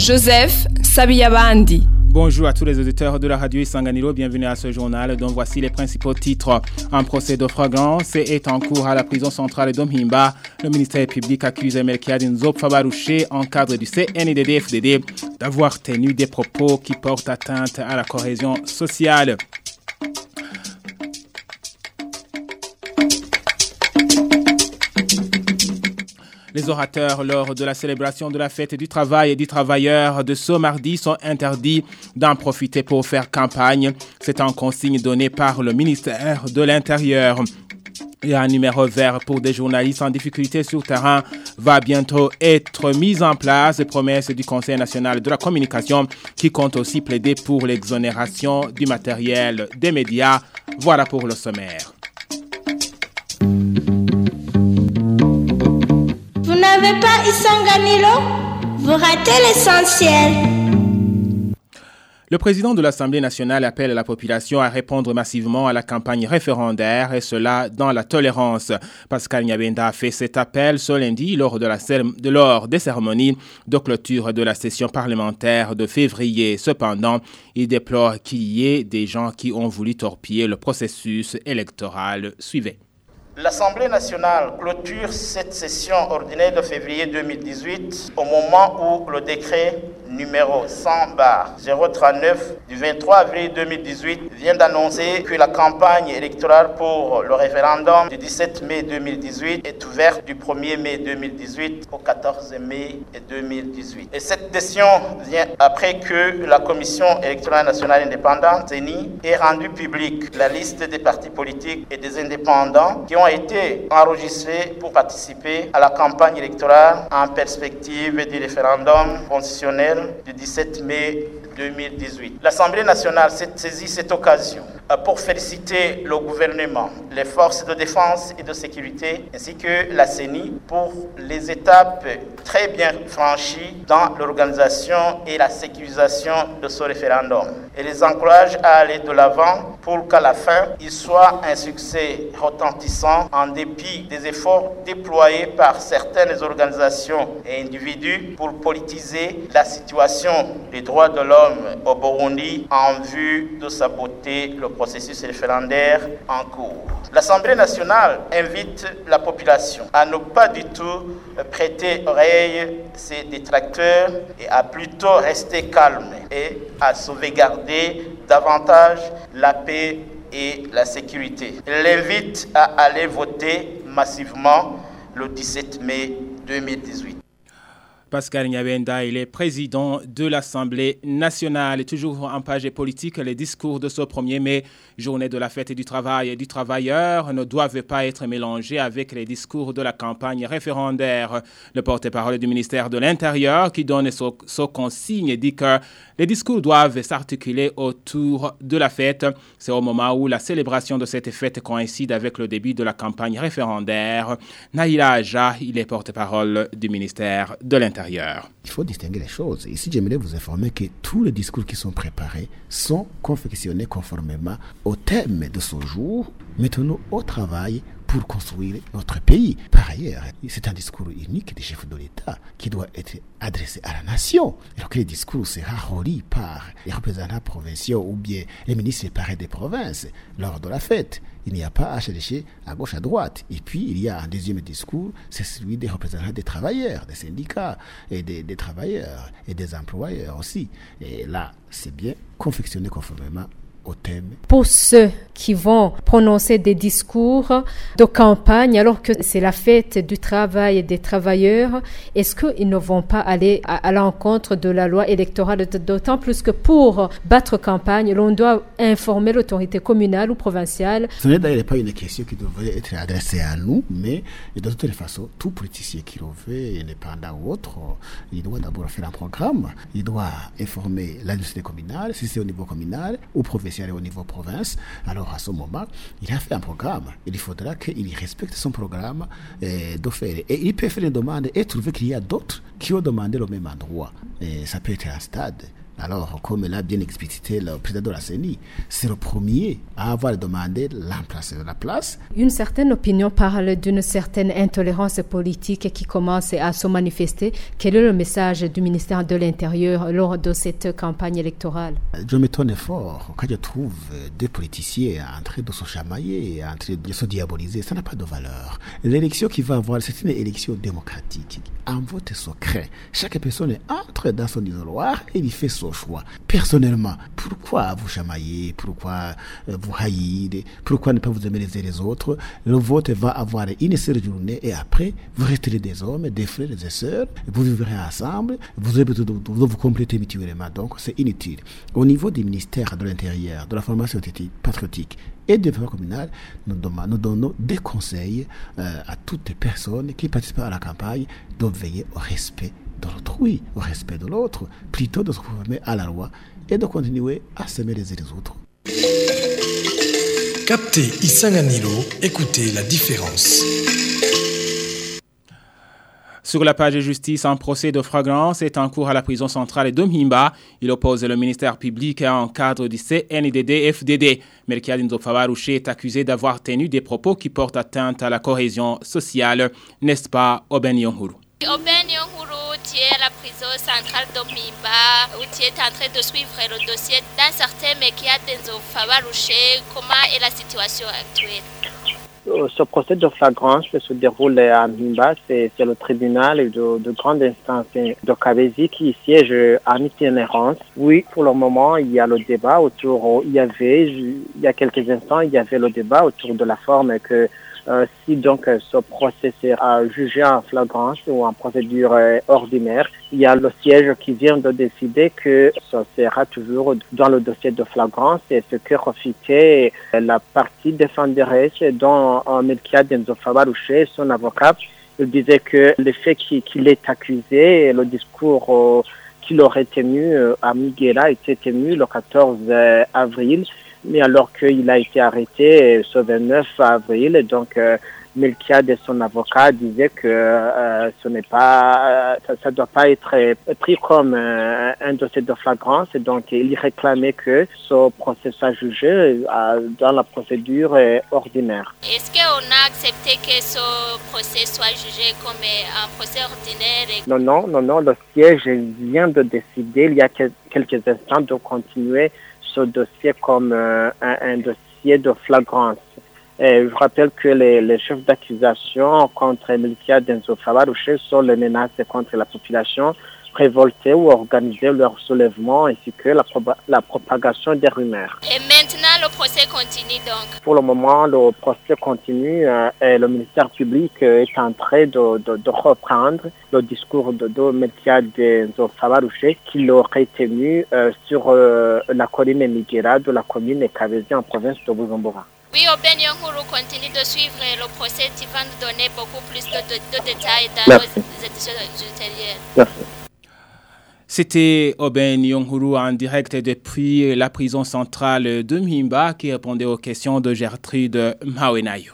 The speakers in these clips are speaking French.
Joseph Sabiyabandi. Bonjour à tous les auditeurs de la radio Isanganiro, bienvenue à ce journal dont voici les principaux titres. Un procès de flagrance est en cours à la prison centrale d'Omhimba. Le ministère public accuse Melchiade Nzop Fabarouché en cadre du CNDD-FDD d'avoir tenu des propos qui portent atteinte à la cohésion sociale. Les orateurs lors de la célébration de la fête du travail et du travailleur de ce mardi sont interdits d'en profiter pour faire campagne. C'est en consigne donnée par le ministère de l'Intérieur. Et un numéro vert pour des journalistes en difficulté sur terrain va bientôt être mis en place. Promesse du Conseil national de la communication qui compte aussi plaider pour l'exonération du matériel des médias. Voilà pour le sommaire. Vous n'avez pas Isanganiro? Vous ratez l'essentiel. Le président de l'Assemblée nationale appelle la population à répondre massivement à la campagne référendaire et cela dans la tolérance. Pascal Nyabenda a fait cet appel ce lundi lors des cérémonies de clôture de la session parlementaire de février. Cependant, il déplore qu'il y ait des gens qui ont voulu torpiller le processus électoral. Suivez. L'Assemblée nationale clôture cette session ordinaire de février 2018 au moment où le décret numéro 100/039 du 23 avril 2018 vient d'annoncer que la campagne électorale pour le référendum du 17 mai 2018 est ouverte du 1er mai 2018 au 14 mai 2018. Et cette décision vient après que la Commission électorale nationale indépendante, CENI, ait rendu publique la liste des partis politiques et des indépendants qui ont été enregistrés pour participer à la campagne électorale en perspective du référendum constitutionnel du 17 mai 2018. L'Assemblée nationale s'est saisie cette occasion pour féliciter le gouvernement, les forces de défense et de sécurité, ainsi que la CENI pour les étapes très bien franchies dans l'organisation et la sécurisation de ce référendum. Et les encourage à aller de l'avant pour qu'à la fin, il soit un succès retentissant en dépit des efforts déployés par certaines organisations et individus pour politiser la situation des droits de l'homme au Burundi en vue de saboter le processus référendaire en cours. L'Assemblée nationale invite la population à ne pas du tout prêter oreille ses détracteurs et à plutôt rester calme et à sauvegarder davantage la paix et la sécurité. Elle l'invite à aller voter massivement le 17 mai 2018. Pascal Nyabenda, il est président de l'Assemblée nationale. Et toujours en page politique, les discours de ce 1er mai, journée de la fête du travail et du travailleur, ne doivent pas être mélangés avec les discours de la campagne référendaire. Le porte-parole du ministère de l'Intérieur, qui donne ce consigne, dit que les discours doivent s'articuler autour de la fête. C'est au moment où la célébration de cette fête coïncide avec le début de la campagne référendaire. Naïla Aja, il est porte-parole du ministère de l'Intérieur. Il faut distinguer les choses. Ici, j'aimerais vous informer que tous les discours qui sont préparés sont confectionnés conformément au thème de ce jour. Mettons-nous au travail pour construire notre pays. Par ailleurs, c'est un discours unique des chefs de l'État qui doit être adressé à la nation. Alors que le discours sera relis par les représentants provinciaux ou bien les ministres séparés des provinces lors de la fête. Il n'y a pas à chercher à gauche, à droite. Et puis, il y a un deuxième discours, c'est celui des représentants des travailleurs, des syndicats, et des travailleurs, et des employeurs aussi. Et là, c'est bien confectionné conformément au thème. Pour ceux qui vont prononcer des discours de campagne alors que c'est la fête du travail et des travailleurs, est-ce qu'ils ne vont pas aller à l'encontre de la loi électorale, d'autant plus que pour battre campagne, l'on doit informer l'autorité communale ou provinciale? Ce n'est d'ailleurs pas une question qui devrait être adressée à nous, mais de toute façon, tout politicien qui le veut, indépendant ou autre, il doit d'abord faire un programme, il doit informer l'administration communale, si c'est au niveau communal ou provincial au niveau province. Alors à ce moment, il a fait un programme. Il faudra qu'il respecte son programme de faire. Et il peut faire une demande et trouver qu'il y a d'autres qui ont demandé le même endroit. Et ça peut être un stade, Alors, comme l'a bien explicité le président de la CENI, c'est le premier à avoir demandé l'emplacement de la place. Une certaine opinion parle d'une certaine intolérance politique qui commence à se manifester. Quel est le message du ministère de l'Intérieur lors de cette campagne électorale? Je m'étonne fort quand je trouve des politiciens en train de se chamailler, en train de se diaboliser. Ça n'a pas de valeur. L'élection qui va avoir, c'est une élection démocratique, en vote secret. Chaque personne entre dans son isoloir et il fait son choix. Personnellement, pourquoi vous chamailler, pourquoi vous haïr, pourquoi ne pas vous aimer les uns les autres? Le vote va avoir une seule journée et après, vous resterez des hommes, des frères et des sœurs, vous vivrez ensemble, vous allez vous compléter mutuellement, donc c'est inutile. Au niveau du ministère de l'Intérieur, de la formation patriotique et du développement communal, nous donnons des conseils à toutes les personnes qui participent à la campagne de veiller au respect de l'autrui, au respect de l'autre, plutôt de se conformer à la loi et de continuer à s'aimer les uns les autres. Captez Isanganilo, écoutez la différence. Sur la page de justice, un procès de flagrance est en cours à la prison centrale de Mhimba. Il oppose le ministère public en cadre du CNDD-FDD. Melchiade Nzofawarouché est accusé d'avoir tenu des propos qui portent atteinte à la cohésion sociale, n'est-ce pas, Oben Yonghuru? Oben Yonghuru, tu es à la prison centrale de Mhimba, où tu es en train de suivre le dossier d'un certain Melchiade Nzofawarouché. Comment est la situation actuelle? Ce procès de flagrance se déroule à Mhimba, c'est le tribunal de grande instance de Kabezi qui siège en itinérance. Oui, pour le moment, il y a le débat autour, il y a quelques instants, il y avait le débat autour de la forme que si donc ce procès sera jugé en flagrance ou en procédure ordinaire, il y a le siège qui vient de décider que ça sera toujours dans le dossier de flagrance et ce que refutait la partie défenderesse dont Melchiade Nzofawarouché, son avocat, il disait que le fait qu'il est accusé et le discours qu'il aurait tenu à Miguela était tenu le 14 avril. Mais alors qu'il a été arrêté ce 29 avril, donc Melchiade et son avocat disaient que ce n'est pas, ça doit pas être pris comme un dossier de flagrance, et donc il réclamait que ce procès soit jugé dans la procédure ordinaire. Est-ce qu'on a accepté que ce procès soit jugé comme un procès ordinaire? Non, le siège vient de décider il y a quelques instants de continuer ce dossier comme un dossier de flagrance. Et je rappelle que les chefs d'accusation contre Melchiade Nzofawarouché sont les menaces contre la population, révolter ou organiser leur soulèvement ainsi que la propagation des rumeurs. Et maintenant, le procès continue donc? Pour le moment, le procès continue et le ministère public est en train de reprendre le discours de Melchiade Nzofawarouché qu'il aurait tenu sur la colline Miguela de la commune Kabezi en province de Bujumbura. Oui, Oben Yonghuru continue de suivre le procès. Tu vas nous donner beaucoup plus de détails dans les éditions ultérieures. Merci. C'était Oben Yonghuru en direct depuis la prison centrale de Mhimba qui répondait aux questions de Gertrude Mawenayo.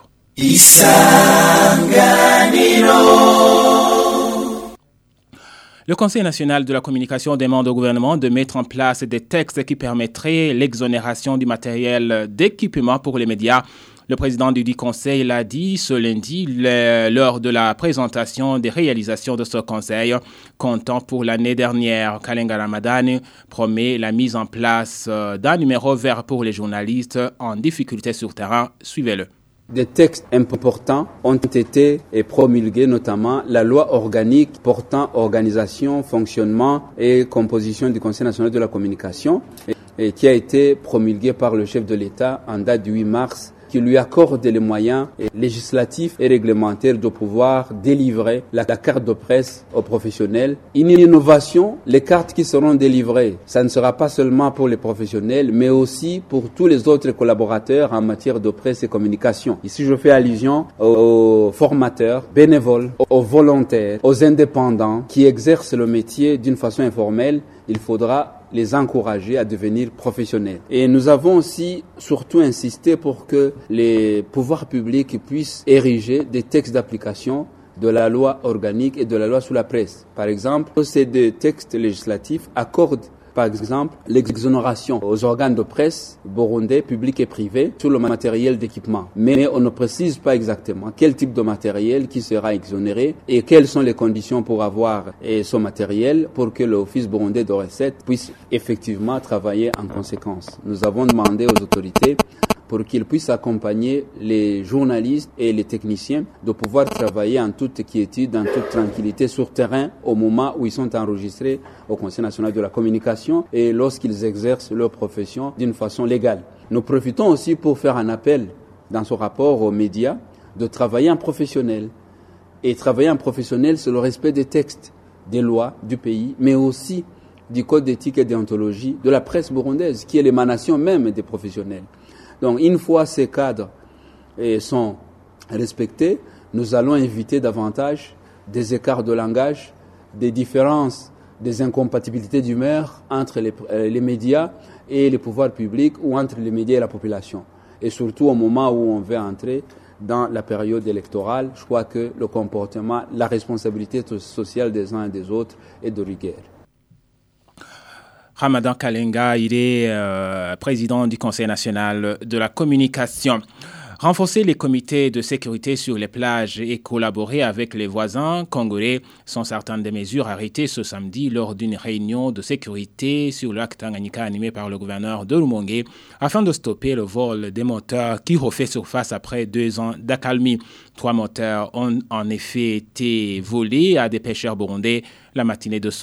Le Conseil national de la communication demande au gouvernement de mettre en place des textes qui permettraient l'exonération du matériel d'équipement pour les médias. Le président du Conseil l'a dit ce lundi lors de la présentation des réalisations de ce conseil. Comptant pour l'année dernière, Kalenga Ramadani promet la mise en place d'un numéro vert pour les journalistes en difficulté sur terrain. Suivez-le. Des textes importants ont été promulgués, notamment la loi organique portant organisation, fonctionnement et composition du Conseil national de la communication, et qui a été promulguée par le chef de l'État en date du 8 mars, qui lui accorde les moyens législatifs et réglementaires de pouvoir délivrer la carte de presse aux professionnels. Une innovation, les cartes qui seront délivrées, ça ne sera pas seulement pour les professionnels, mais aussi pour tous les autres collaborateurs en matière de presse et communication. Ici, je fais allusion aux formateurs, bénévoles, aux volontaires, aux indépendants qui exercent le métier d'une façon informelle. Il faudra les encourager à devenir professionnels. Et nous avons aussi surtout insisté pour que les pouvoirs publics puissent ériger des textes d'application de la loi organique et de la loi sur la presse. Par exemple, ces deux textes législatifs accordent Par exemple, l'exonération aux organes de presse burundais, publics et privés, sur le matériel d'équipement. Mais on ne précise pas exactement quel type de matériel qui sera exonéré et quelles sont les conditions pour avoir ce matériel pour que l'Office burundais de recettes puisse effectivement travailler en conséquence. Nous avons demandé aux autorités pour qu'ils puissent accompagner les journalistes et les techniciens de pouvoir travailler en toute quiétude, en toute tranquillité sur terrain au moment où ils sont enregistrés au Conseil national de la communication et lorsqu'ils exercent leur profession d'une façon légale. Nous profitons aussi pour faire un appel dans ce rapport aux médias de travailler en professionnel. Et travailler en professionnel, c'est le respect des textes, des lois du pays, mais aussi du code d'éthique et déontologie de la presse burundaise, qui est l'émanation même des professionnels. Donc, une fois ces cadres sont respectés, nous allons éviter davantage des écarts de langage, des différences, des incompatibilités d'humeur entre les médias et les pouvoirs publics ou entre les médias et la population. Et surtout au moment où on veut entrer dans la période électorale, je crois que le comportement, la responsabilité sociale des uns et des autres est de rigueur. Ramadan Kalenga, il est président du Conseil national de la communication. Renforcer les comités de sécurité sur les plages et collaborer avec les voisins congolais sont certaines des mesures arrêtées ce samedi lors d'une réunion de sécurité sur le lac Tanganyika animée par le gouverneur de Rumongue afin de stopper le vol des moteurs qui refait surface après 2 ans d'accalmie. 3 moteurs ont en effet été volés à des pêcheurs burundais la matinée de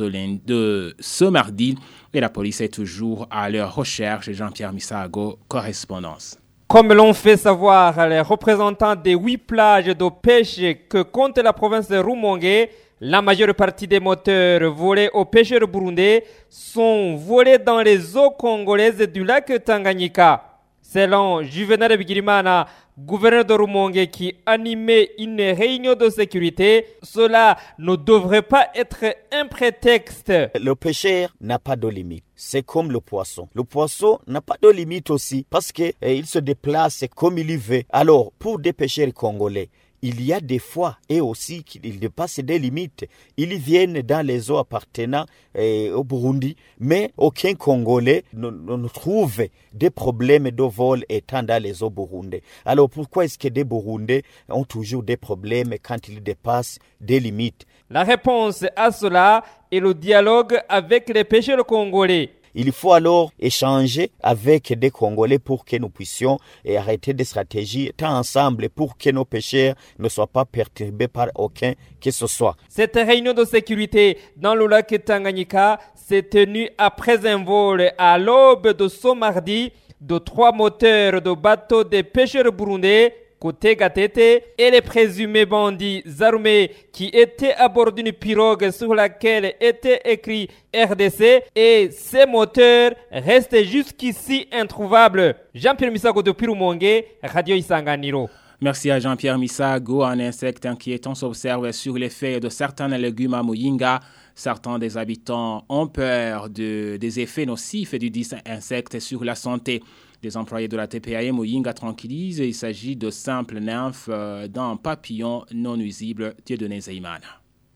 ce mardi et la police est toujours à leur recherche. Jean-Pierre Misago, correspondance. Comme l'ont fait savoir les représentants des 8 plages de pêche que compte la province de Rumongue, la majeure partie des moteurs volés aux pêcheurs burundais sont volés dans les eaux congolaises du lac Tanganyika. Selon Juvenal Bigirimana, gouverneur de Rumongue qui animait une réunion de sécurité, cela ne devrait pas être un prétexte. Le pêcheur n'a pas de limite. C'est comme le poisson. Le poisson n'a pas de limite aussi parce qu'il se déplace comme il y veut. Alors, pour des pêcheurs congolais, il y a des fois et aussi qu'ils dépassent des limites. Ils viennent dans les eaux appartenant au Burundi, mais aucun Congolais ne trouve des problèmes de vol étant dans les eaux burundais. Alors pourquoi est-ce que des Burundais ont toujours des problèmes quand ils dépassent des limites? La réponse à cela est le dialogue avec les pêcheurs congolais. Il faut alors échanger avec des Congolais pour que nous puissions arrêter des stratégies tant ensemble pour que nos pêcheurs ne soient pas perturbés par aucun que ce soit. Cette réunion de sécurité dans le lac Tanganyika s'est tenue après un vol à l'aube de ce mardi de 3 moteurs de bateaux des pêcheurs burundais côté Gatete et les présumés bandits armés qui étaient à bord d'une pirogue sur laquelle était écrit RDC et ces moteurs restent jusqu'ici introuvables. Jean-Pierre Misago de Rumongue, Radio Isanganiro. Merci à Jean-Pierre Misago. Un insecte inquiétant s'observe sur les feuilles de certains légumes à Muyinga. Certains des habitants ont peur des effets nocifs du dit insecte sur la santé. Des employés de la TPAE Muyinga tranquillisent. Il s'agit de simples nymphes d'un papillon non nuisible. Dieudonné Zeimana.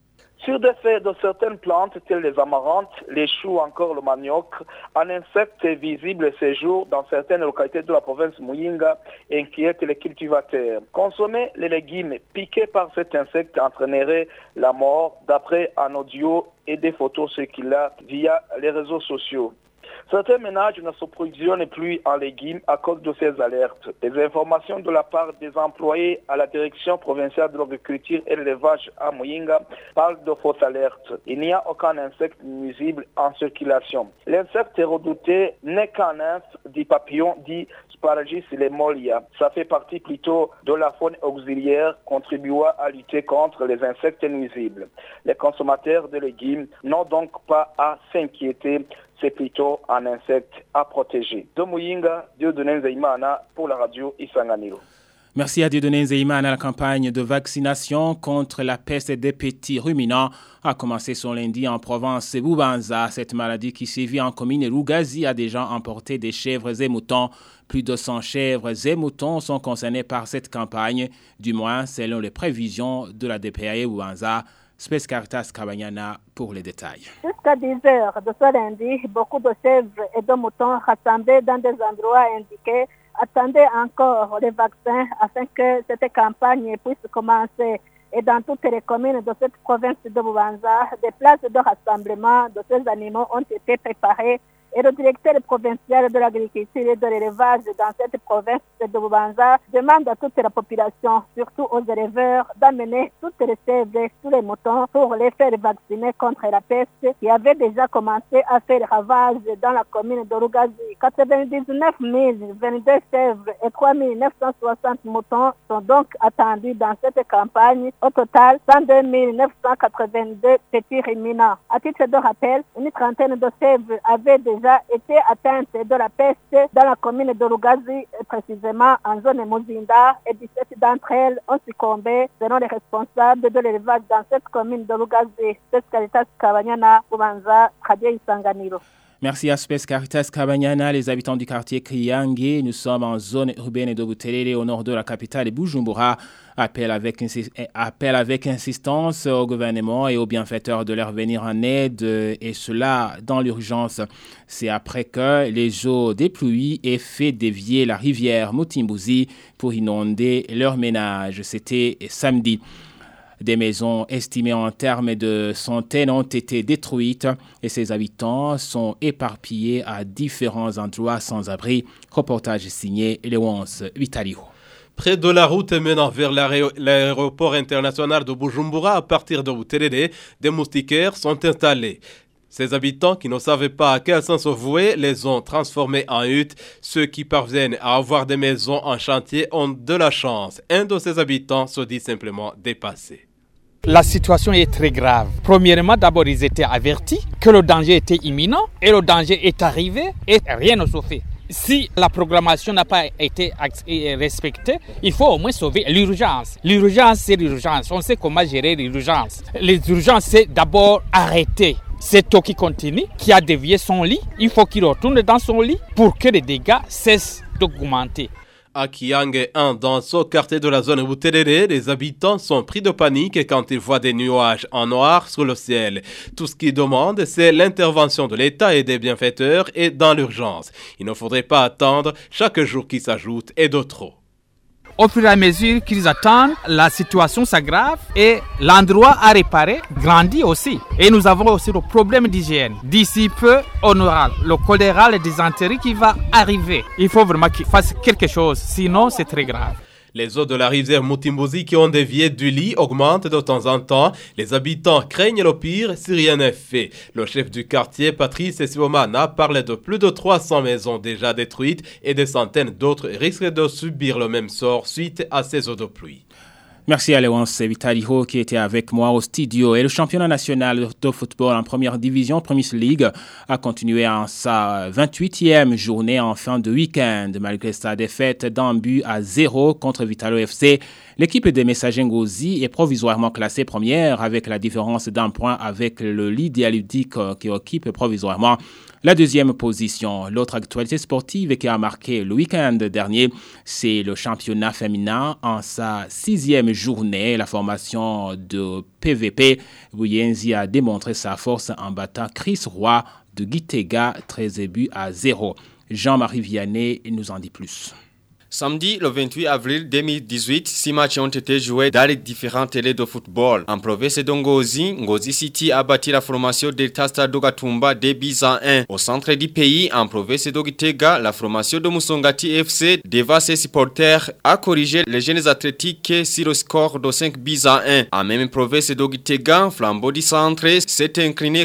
Sur des feuilles de certaines plantes, telles les amarantes, les choux, encore le manioc, un insecte visible ces jours dans certaines localités de la province Muyinga inquiète les cultivateurs. Consommer les légumes piqués par cet insecte entraînerait la mort, d'après un audio et des photos circulant via les réseaux sociaux. Certains ménages ne s'approvisionnent plus en légumes à cause de ces alertes. Les informations de la part des employés à la direction provinciale de l'agriculture et de l'élevage à Muyinga parlent de fausses alertes. Il n'y a aucun insecte nuisible en circulation. L'insecte redouté n'est qu'un nymphe du papillon dit Sparagis lemolia. Ça fait partie plutôt de la faune auxiliaire contribuant à lutter contre les insectes nuisibles. Les consommateurs de légumes n'ont donc pas à s'inquiéter. C'est plutôt un insecte à protéger. De Muyinga, Dieudonné Zeimana pour la radio Isanganiro. Merci à Dieudonné Zeimana. La campagne de vaccination contre la peste des petits ruminants a commencé son lundi en province Bubanza. Cette maladie qui sévit en commune Rugazi a déjà emporté des chèvres et moutons. Plus de 100 chèvres et moutons sont concernés par cette campagne, du moins selon les prévisions de la DPAE Bubanza. Space Caritas Kabanyana pour les détails. Jusqu'à 10 heures de ce lundi, beaucoup de chèvres et de moutons rassemblés dans des endroits indiqués attendaient encore les vaccins afin que cette campagne puisse commencer. Et dans toutes les communes de cette province de Bubanza, des places de rassemblement de ces animaux ont été préparées. Et le directeur provincial de l'agriculture et de l'élevage dans cette province de Bubanza demande à toute la population, surtout aux éleveurs, d'amener toutes les chèvres et tous les moutons pour les faire vacciner contre la peste qui avait déjà commencé à faire ravage dans la commune de Rugazi. 99 022 chèvres et 3 960 moutons sont donc attendus dans cette campagne. Au total, 102 982 petits ruminants. À titre de rappel, une trentaine de chèvres avaient déjà été atteintes de la peste dans la commune de Rugazi, précisément en zone Muzinda, et 17 d'entre elles ont succombé selon les responsables de l'élevage dans cette commune de Rugazi. C'est Caritas Kabanyana, Bubanza, Radio Isanganiro. Merci à Space Caritas Kabanyana, les habitants du quartier Kriyange. Nous sommes en zone urbaine de Buterere, au nord de la capitale Bujumbura. Appel avec insistance au gouvernement et aux bienfaiteurs de leur venir en aide, et cela dans l'urgence. C'est après que les eaux des pluies aient fait dévier la rivière Mutimbuzi pour inonder leurs ménages. C'était samedi. Des maisons estimées en termes de centaines ont été détruites et ses habitants sont éparpillés à différents endroits sans abri. Reportage signé Léonce Vitalio. Près de la route menant vers l'aéroport international de Bujumbura, à partir de Buterere, des moustiquaires sont installés. Ces habitants qui ne savaient pas à quel sens se vouer les ont transformés en huttes. Ceux qui parviennent à avoir des maisons en chantier ont de la chance. Un de ces habitants se dit simplement dépassé. La situation est très grave. Premièrement, d'abord, ils étaient avertis que le danger était imminent et le danger est arrivé et rien ne se fait. Si la programmation n'a pas été respectée, il faut au moins sauver l'urgence. L'urgence, c'est l'urgence. On sait comment gérer l'urgence. Les urgences, c'est d'abord arrêter cette eau qui continue, qui a dévié son lit. Il faut qu'il retourne dans son lit pour que les dégâts cessent d'augmenter. À Kiyange 1, dans ce quartier de la zone Buterere, les habitants sont pris de panique quand ils voient des nuages en noir sur le ciel. Tout ce qu'ils demandent, c'est l'intervention de l'État et des bienfaiteurs et dans l'urgence. Il ne faudrait pas attendre, chaque jour qui s'ajoute est de trop. Au fur et à mesure qu'ils attendent, la situation s'aggrave et l'endroit à réparer grandit aussi. Et nous avons aussi le problème d'hygiène. D'ici peu, on aura le choléra, la dysenterie qui va arriver. Il faut vraiment qu'ils fassent quelque chose, sinon c'est très grave. Les eaux de la rivière Mutimbuzi qui ont dévié du lit augmentent de temps en temps. Les habitants craignent le pire si rien n'est fait. Le chef du quartier, Patrice Sibomana, parle de plus de 300 maisons déjà détruites et des centaines d'autres risquent de subir le même sort suite à ces eaux de pluie. Merci à Léonce Vitalio qui était avec moi au studio. Et le championnat national de football en première division, Premier League, a continué en sa 28e journée en fin de week-end. Malgré sa défaite d'1-0 contre Vitalo FC, l'équipe des Messagers Ngozi est provisoirement classée première avec la différence d'un point avec le Lydia Ludic qui occupe provisoirement la deuxième position. L'autre actualité sportive qui a marqué le week-end dernier, c'est le championnat féminin en sa 6e journée. La formation de PVP Buyenzi a démontré sa force en battant Chris Roy de Gitega 13-0. Jean-Marie Vianney nous en dit plus. Samedi, le 28 avril 2018, 6 matchs ont été joués dans les différentes télés de football. En province de Ngozi, Ngozi City a battu la formation de Tasta Dogatumba 2-1. Au centre du pays, en province de Gitega, la formation de Musongati FC, devant ses supporters, a corrigé les jeunes athlétiques sur le score de 5-1. En même province de Gitega, Flambeau du Centre s'est incliné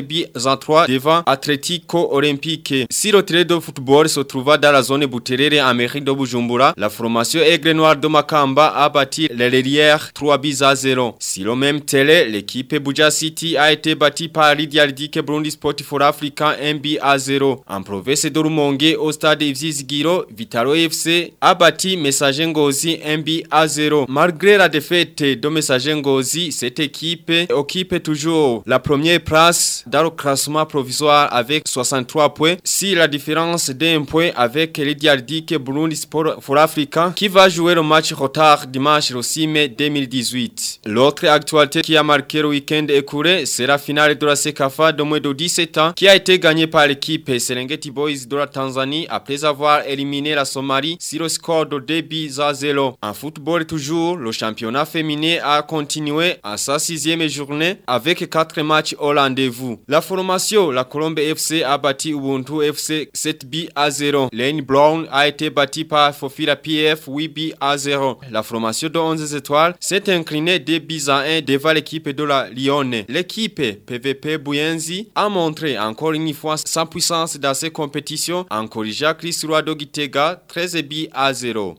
4-3 devant Atlético Olympique. Si le télé de football se trouva dans la zone Buterere en mairie de Bujumbura, la formation Aigle Noir de Makamba a battu les Lelières 3-0. Si le même télé, l'équipe Buja City a été battue par Lydia Ludic Burundi Sport for Africa 1-0. En province de Rumonge, au stade Ivzizigiro, Vitalo FC a battu Messager Ngozi 1-0. Malgré la défaite de Messager Ngozi, cette équipe occupe toujours la première place dans le classement provisoire avec 63 points. Si la différence d'un point avec Lydia Ludic Burundi Sport for Africa qui va jouer le match retard dimanche le 6 mai 2018. L'autre actualité qui a marqué le week-end écoulé, c'est la finale de la CECAFA de moins de 17 ans qui a été gagnée par l'équipe Serengeti Boys de la Tanzanie après avoir éliminé la Somalie sur le score de 2-0. En football toujours, le championnat féminin a continué à sa 6e journée avec 4 matchs au rendez-vous. La formation, la Colombe FC a battu Ubuntu FC 7-0. Lane Brown a été bâti par Fofila PF 8-0. La formation de 11 étoiles s'est inclinée 2-1 devant l'équipe de la Lyonne. L'équipe PVP Buyenzi a montré encore une fois sa puissance dans ces compétitions en corrigeant Chris Ruado Gitega 13-0.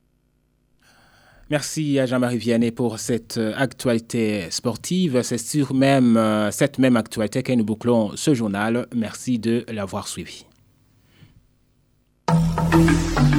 Merci à Jean-Marie Vianney pour cette actualité sportive. C'est sur cette même actualité que nous bouclons ce journal. Merci de l'avoir suivi.